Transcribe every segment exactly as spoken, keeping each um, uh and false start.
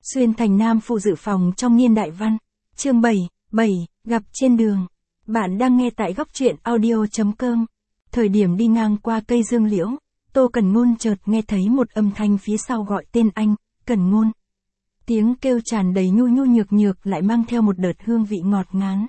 Xuyên thành nam phụ dự phòng trong niên đại văn. Chương bảy, bảy, gặp trên đường. Bạn đang nghe tại góc truyện audio.com. Thời điểm đi ngang qua cây dương liễu, Tô Cẩn Ngôn chợt nghe thấy một âm thanh phía sau gọi tên anh, Cẩn Ngôn. Tiếng kêu tràn đầy nhu nhu nhược nhược lại mang theo một đợt hương vị ngọt ngán.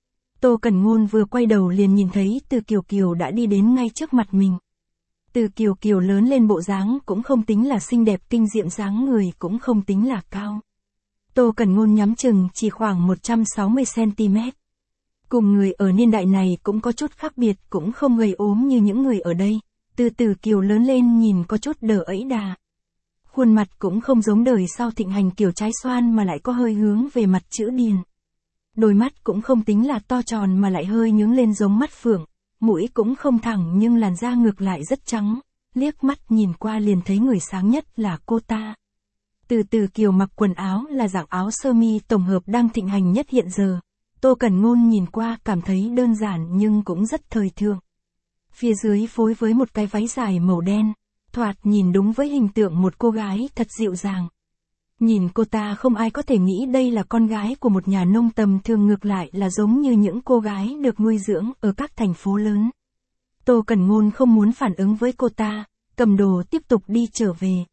Tô Cẩn Ngôn vừa quay đầu liền nhìn thấy Từ Kiều Kiều đã đi đến ngay trước mặt mình. Từ Kiều Kiều lớn lên bộ dáng cũng không tính là xinh đẹp, kinh diệm, dáng người cũng không tính là cao. Tô Cẩn Ngôn nhắm chừng chỉ khoảng một trăm sáu mươi xăng-ti-mét. Cùng người ở niên đại này cũng có chút khác biệt, cũng không gầy ốm như những người ở đây. Từ Từ Kiều lớn lên nhìn có chút đờ ẫy đà. Khuôn mặt cũng không giống đời sau thịnh hành kiểu trái xoan mà lại có hơi hướng về mặt chữ điền. Đôi mắt cũng không tính là to tròn mà lại hơi nhướng lên giống mắt phượng. Mũi cũng không thẳng nhưng làn da ngược lại rất trắng, liếc mắt nhìn qua liền thấy người sáng nhất là cô ta. Từ Từ Kiều mặc quần áo là dạng áo sơ mi tổng hợp đang thịnh hành nhất hiện giờ. Tô Cẩn Ngôn nhìn qua cảm thấy đơn giản nhưng cũng rất thời thượng. Phía dưới phối với một cái váy dài màu đen, thoạt nhìn đúng với hình tượng một cô gái thật dịu dàng. Nhìn cô ta không ai có thể nghĩ đây là con gái của một nhà nông tầm thường, ngược lại là giống như những cô gái được nuôi dưỡng ở các thành phố lớn. Tô Cẩn Ngôn không muốn phản ứng với cô ta, cầm đồ tiếp tục đi trở về.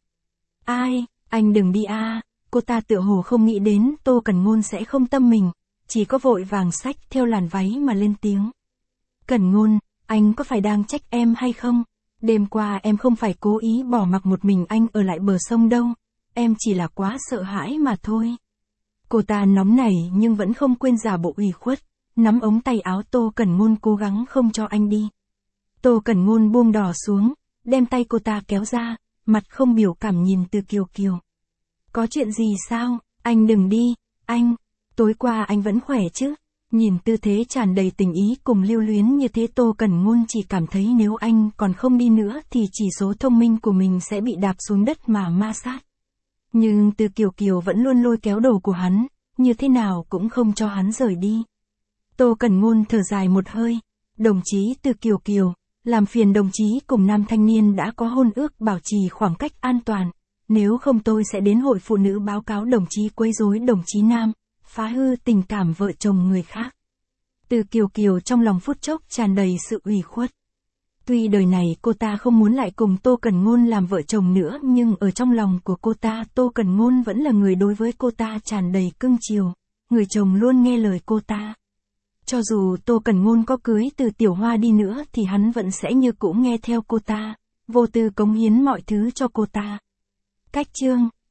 Ai, anh đừng đi a. Cô ta tựa hồ không nghĩ đến Tô Cẩn Ngôn sẽ không tâm mình, chỉ có vội vàng xách theo làn váy mà lên tiếng. Cẩn Ngôn, anh có phải đang trách em hay không? Đêm qua em không phải cố ý bỏ mặc một mình anh ở lại bờ sông đâu. Em chỉ là quá sợ hãi mà thôi. Cô ta nóng nảy nhưng vẫn không quên giả bộ ủy khuất, nắm ống tay áo Tô Cẩn Ngôn cố gắng không cho anh đi. Tô Cẩn Ngôn buông đỏ xuống, đem tay cô ta kéo ra, mặt không biểu cảm nhìn Từ Kiều Kiều. Có chuyện gì sao, anh đừng đi, anh, tối qua anh vẫn khỏe chứ? Nhìn tư thế tràn đầy tình ý cùng lưu luyến như thế, Tô Cẩn Ngôn chỉ cảm thấy nếu anh còn không đi nữa thì chỉ số thông minh của mình sẽ bị đạp xuống đất mà ma sát. Nhưng Từ Kiều Kiều vẫn luôn lôi kéo đồ của hắn, như thế nào cũng không cho hắn rời đi. Tô Cẩn Ngôn thở dài một hơi, đồng chí Từ Kiều Kiều, làm phiền đồng chí cùng nam thanh niên đã có hôn ước bảo trì khoảng cách an toàn, nếu không tôi sẽ đến hội phụ nữ báo cáo đồng chí quấy rối đồng chí nam, phá hư tình cảm vợ chồng người khác. Từ Kiều Kiều trong lòng phút chốc tràn đầy sự ủy khuất. Tuy đời này cô ta không muốn lại cùng Tô Cẩn Ngôn làm vợ chồng nữa, nhưng ở trong lòng của cô ta, Tô Cẩn Ngôn vẫn là người đối với cô ta tràn đầy cưng chiều, người chồng luôn nghe lời cô ta. Cho dù Tô Cẩn Ngôn có cưới Từ Tiểu Hoa đi nữa thì hắn vẫn sẽ như cũ nghe theo cô ta, vô tư cống hiến mọi thứ cho cô ta. Cách chương